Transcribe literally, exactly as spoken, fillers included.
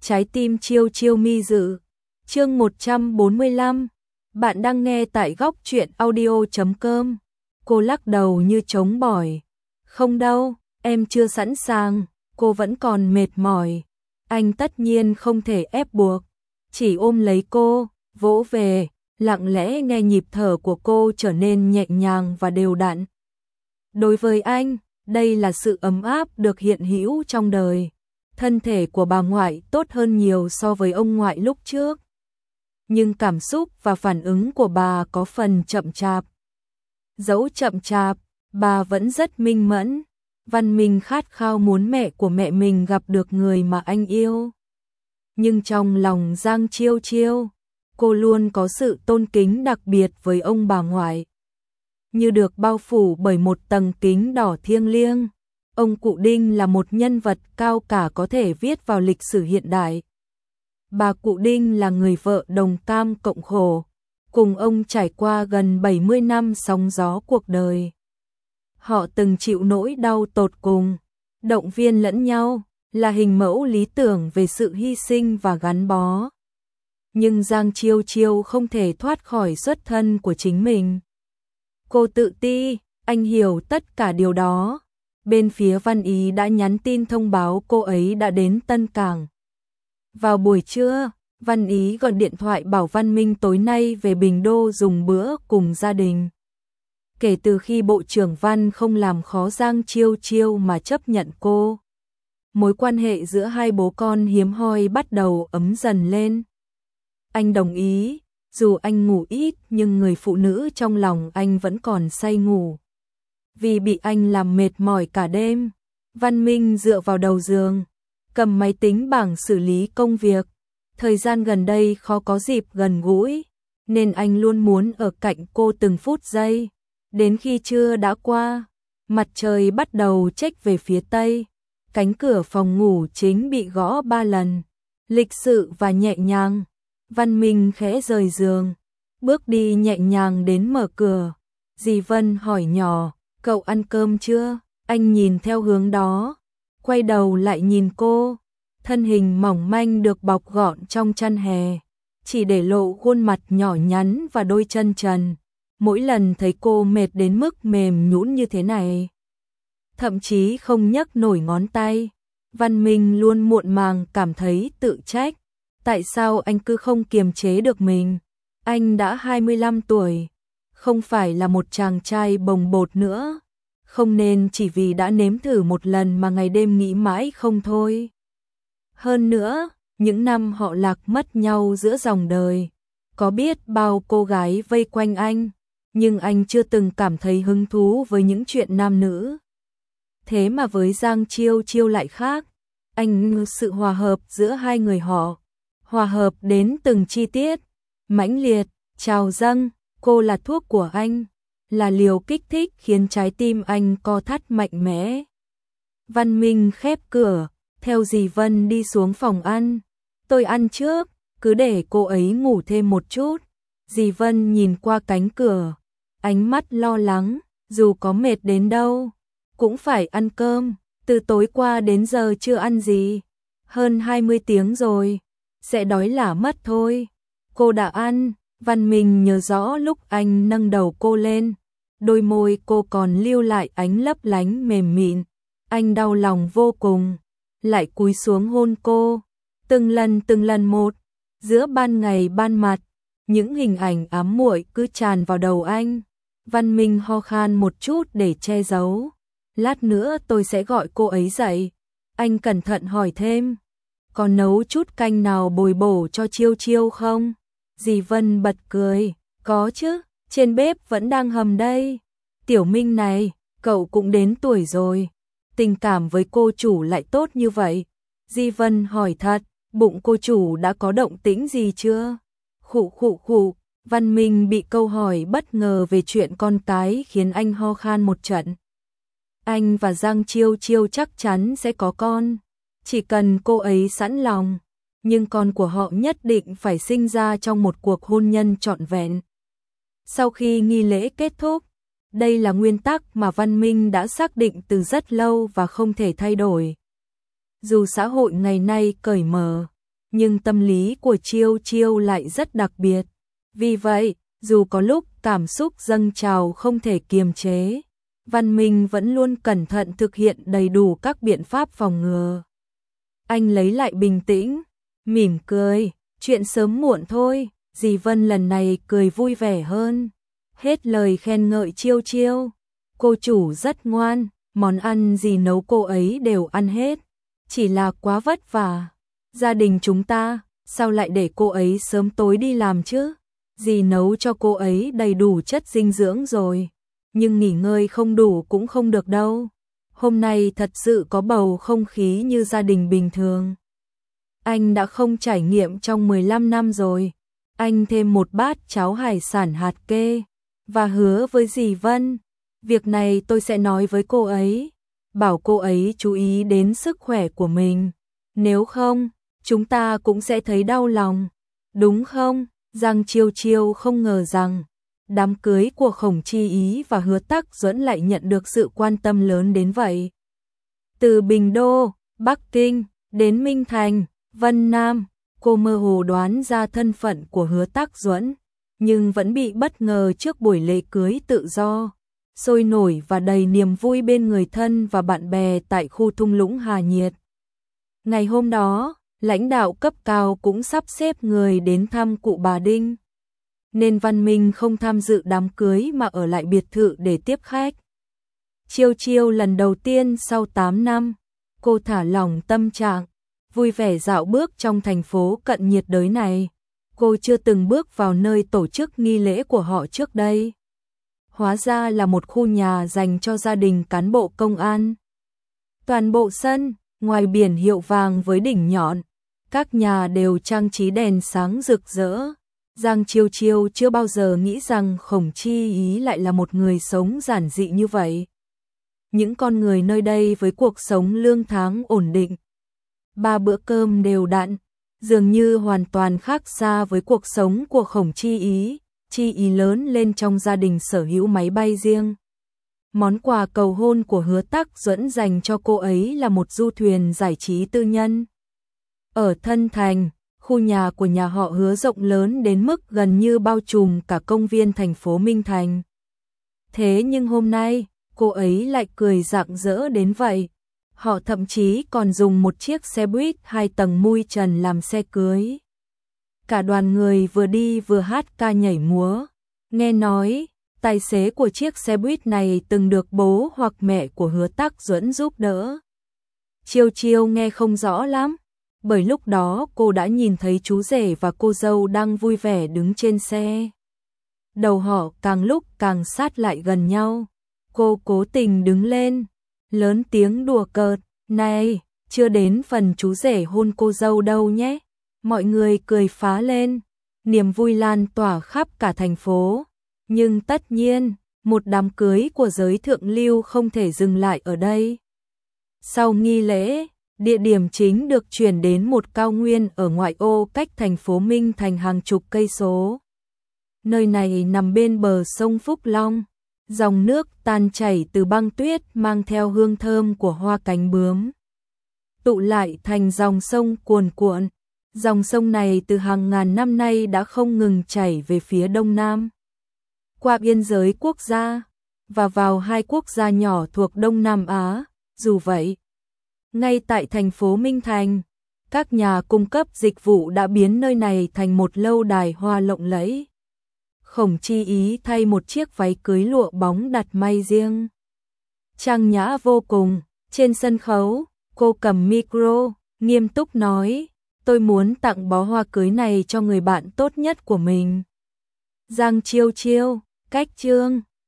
Trái tim chiêu chiêu mi dự. Chương một trăm bốn mươi lăm. Bạn đang nghe tại góc truyện audio chấm com. Cô lắc đầu như trống bỏi. Không đâu, em chưa sẵn sàng, cô vẫn còn mệt mỏi. Anh tất nhiên không thể ép buộc, chỉ ôm lấy cô, vỗ về, lặng lẽ nghe nhịp thở của cô trở nên nhẹ nhàng và đều đặn. Đối với anh, đây là sự ấm áp được hiện hữu trong đời. Thân thể của bà ngoại tốt hơn nhiều so với ông ngoại lúc trước. Nhưng cảm xúc và phản ứng của bà có phần chậm chạp. Dẫu chậm chạp, bà vẫn rất minh mẫn. Văn Minh khát khao muốn mẹ của mẹ mình gặp được người mà anh yêu. Nhưng trong lòng Giang Chiêu Chiêu, cô luôn có sự tôn kính đặc biệt với ông bà ngoại. Như được bao phủ bởi một tầng kính đỏ thiêng liêng. Ông cụ Đinh là một nhân vật cao cả có thể viết vào lịch sử hiện đại. Bà cụ Đinh là người vợ đồng cam cộng khổ, cùng ông trải qua gần bảy mươi năm sóng gió cuộc đời. Họ từng chịu nỗi đau tột cùng, động viên lẫn nhau, là hình mẫu lý tưởng về sự hy sinh và gắn bó. Nhưng Giang Chiêu Chiêu không thể thoát khỏi xuất thân của chính mình. Cô tự ti, anh hiểu tất cả điều đó. Bên phía Văn Ý đã nhắn tin thông báo cô ấy đã đến Tân Cảng. Vào buổi trưa, Văn Ý gọi điện thoại bảo Văn Minh tối nay về Bình Đô dùng bữa cùng gia đình. Kể từ khi Bộ trưởng Văn không làm khó Giang Chiêu Chiêu mà chấp nhận cô, mối quan hệ giữa hai bố con hiếm hoi bắt đầu ấm dần lên. Anh đồng ý, dù anh ngủ ít nhưng người phụ nữ trong lòng anh vẫn còn say ngủ. Vì bị anh làm mệt mỏi cả đêm, Văn Minh dựa vào đầu giường, cầm máy tính bảng xử lý công việc. Thời gian gần đây khó có dịp gần gũi, nên anh luôn muốn ở cạnh cô từng phút giây. Đến khi trưa đã qua, mặt trời bắt đầu chếch về phía tây, cánh cửa phòng ngủ chính bị gõ ba lần. Lịch sự và nhẹ nhàng, Văn Minh khẽ rời giường, bước đi nhẹ nhàng đến mở cửa. Dì Vân hỏi nhỏ, cậu ăn cơm chưa? Anh nhìn theo hướng đó, quay đầu lại nhìn cô. Thân hình mỏng manh được bọc gọn trong chăn hè, chỉ để lộ khuôn mặt nhỏ nhắn và đôi chân trần. Mỗi lần thấy cô mệt đến mức mềm nhũn như thế này, thậm chí không nhấc nổi ngón tay, Văn Minh luôn muộn màng cảm thấy tự trách. Tại sao anh cứ không kiềm chế được mình? Anh đã hai mươi lăm tuổi, không phải là một chàng trai bồng bột nữa. Không nên chỉ vì đã nếm thử một lần mà ngày đêm nghĩ mãi không thôi. Hơn nữa, những năm họ lạc mất nhau giữa dòng đời, có biết bao cô gái vây quanh anh, nhưng anh chưa từng cảm thấy hứng thú với những chuyện nam nữ. Thế mà với Giang Chiêu Chiêu lại khác, anh sự hòa hợp giữa hai người họ, hòa hợp đến từng chi tiết, mãnh liệt, trào dâng. Cô là thuốc của anh, là liều kích thích khiến trái tim anh co thắt mạnh mẽ. Văn Minh khép cửa, theo dì Vân đi xuống phòng ăn. Tôi ăn trước, cứ để cô ấy ngủ thêm một chút. Dì Vân nhìn qua cánh cửa, ánh mắt lo lắng, dù có mệt đến đâu, cũng phải ăn cơm. Từ tối qua đến giờ chưa ăn gì, hơn hai mươi tiếng rồi, sẽ đói lả mất thôi. Cô đã ăn. Văn Minh nhớ rõ lúc anh nâng đầu cô lên, đôi môi cô còn lưu lại ánh lấp lánh mềm mịn. Anh đau lòng vô cùng, lại cúi xuống hôn cô, từng lần từng lần một. Giữa ban ngày ban mặt, những hình ảnh ám muội cứ tràn vào đầu anh. Văn Minh ho khan một chút để che giấu. Lát nữa tôi sẽ gọi cô ấy dậy. Anh cẩn thận hỏi thêm, còn nấu chút canh nào bồi bổ cho Chiêu Chiêu không? Dì Vân bật cười, có chứ, trên bếp vẫn đang hầm đây. Tiểu Minh này, cậu cũng đến tuổi rồi, tình cảm với cô chủ lại tốt như vậy. Dì Vân hỏi thật, bụng cô chủ đã có động tĩnh gì chưa? Khụ khụ khụ, Văn Minh bị câu hỏi bất ngờ về chuyện con cái khiến anh ho khan một trận. Anh và Giang Chiêu Chiêu chắc chắn sẽ có con, chỉ cần cô ấy sẵn lòng. Nhưng con của họ nhất định phải sinh ra trong một cuộc hôn nhân trọn vẹn. Sau khi nghi lễ kết thúc, đây là nguyên tắc mà Văn Minh đã xác định từ rất lâu và không thể thay đổi. Dù xã hội ngày nay cởi mở, nhưng tâm lý của Chiêu Chiêu lại rất đặc biệt. Vì vậy, dù có lúc cảm xúc dâng trào không thể kiềm chế, Văn Minh vẫn luôn cẩn thận thực hiện đầy đủ các biện pháp phòng ngừa. Anh lấy lại bình tĩnh, mỉm cười, chuyện sớm muộn thôi, dì Vân lần này cười vui vẻ hơn. Hết lời khen ngợi Chiêu Chiêu, cô chủ rất ngoan, món ăn gì nấu cô ấy đều ăn hết, chỉ là quá vất vả. Gia đình chúng ta, sao lại để cô ấy sớm tối đi làm chứ? Dì nấu cho cô ấy đầy đủ chất dinh dưỡng rồi, nhưng nghỉ ngơi không đủ cũng không được đâu. Hôm nay thật sự có bầu không khí như gia đình bình thường. Anh đã không trải nghiệm trong mười lăm năm rồi. Anh thêm một bát cháo hải sản hạt kê và hứa với dì Vân, việc này tôi sẽ nói với cô ấy, bảo cô ấy chú ý đến sức khỏe của mình. Nếu không, chúng ta cũng sẽ thấy đau lòng. Đúng không? Giang Chiêu Chiêu không ngờ rằng đám cưới của Khổng Chi Ý và Hứa Tắc Duẫn lại nhận được sự quan tâm lớn đến vậy. Từ Bình Đô, Bắc Kinh, đến Minh Thành, Vân Nam, cô mơ hồ đoán ra thân phận của Hứa Tắc Duẫn, nhưng vẫn bị bất ngờ trước buổi lễ cưới tự do, sôi nổi và đầy niềm vui bên người thân và bạn bè tại khu thung lũng Hà Nhiệt. Ngày hôm đó, lãnh đạo cấp cao cũng sắp xếp người đến thăm cụ bà Đinh, nên Văn Minh không tham dự đám cưới mà ở lại biệt thự để tiếp khách. Chiêu Chiêu lần đầu tiên sau tám năm, cô thả lỏng tâm trạng, vui vẻ dạo bước trong thành phố cận nhiệt đới này. Cô chưa từng bước vào nơi tổ chức nghi lễ của họ trước đây. Hóa ra là một khu nhà dành cho gia đình cán bộ công an. Toàn bộ sân, ngoài biển hiệu vàng với đỉnh nhọn, các nhà đều trang trí đèn sáng rực rỡ. Giang Chiêu Chiêu chưa bao giờ nghĩ rằng Khổng Chi Ý lại là một người sống giản dị như vậy. Những con người nơi đây với cuộc sống lương tháng ổn định, ba bữa cơm đều đặn, dường như hoàn toàn khác xa với cuộc sống của Khổng Chi Ý. Chi Ý lớn lên trong gia đình sở hữu máy bay riêng. Món quà cầu hôn của Hứa Tắc Duẫn dành cho cô ấy là một du thuyền giải trí tư nhân. Ở Thân Thành, khu nhà của nhà họ Hứa rộng lớn đến mức gần như bao trùm cả công viên thành phố Minh Thành. Thế nhưng hôm nay, cô ấy lại cười rạng rỡ đến vậy. Họ thậm chí còn dùng một chiếc xe buýt hai tầng mui trần làm xe cưới. Cả đoàn người vừa đi vừa hát ca nhảy múa. Nghe nói, tài xế của chiếc xe buýt này từng được bố hoặc mẹ của Hứa Tắc Duẫn giúp đỡ. Chiêu Chiêu nghe không rõ lắm, bởi lúc đó cô đã nhìn thấy chú rể và cô dâu đang vui vẻ đứng trên xe. Đầu họ càng lúc càng sát lại gần nhau. Cô cố tình đứng lên, lớn tiếng đùa cợt, "Này, chưa đến phần chú rể hôn cô dâu đâu nhé." Mọi người cười phá lên, niềm vui lan tỏa khắp cả thành phố. Nhưng tất nhiên, một đám cưới của giới thượng lưu không thể dừng lại ở đây. Sau nghi lễ, địa điểm chính được chuyển đến một cao nguyên ở ngoại ô cách thành phố Minh Thành hàng chục cây số. Nơi này nằm bên bờ sông Phúc Long, dòng nước tan chảy từ băng tuyết mang theo hương thơm của hoa cánh bướm, tụ lại thành dòng sông cuồn cuộn. Dòng sông này từ hàng ngàn năm nay đã không ngừng chảy về phía đông nam, qua biên giới quốc gia và vào hai quốc gia nhỏ thuộc Đông Nam Á. Dù vậy, ngay tại thành phố Minh Thành, các nhà cung cấp dịch vụ đã biến nơi này thành một lâu đài hoa lộng lẫy. Khổng Chi Ý thay một chiếc váy cưới lụa bóng đặt may riêng, trang nhã vô cùng. Trên sân khấu, cô cầm micro, nghiêm túc nói, "Tôi muốn tặng bó hoa cưới này cho người bạn tốt nhất của mình, Giang Chiêu Chiêu." Cách chương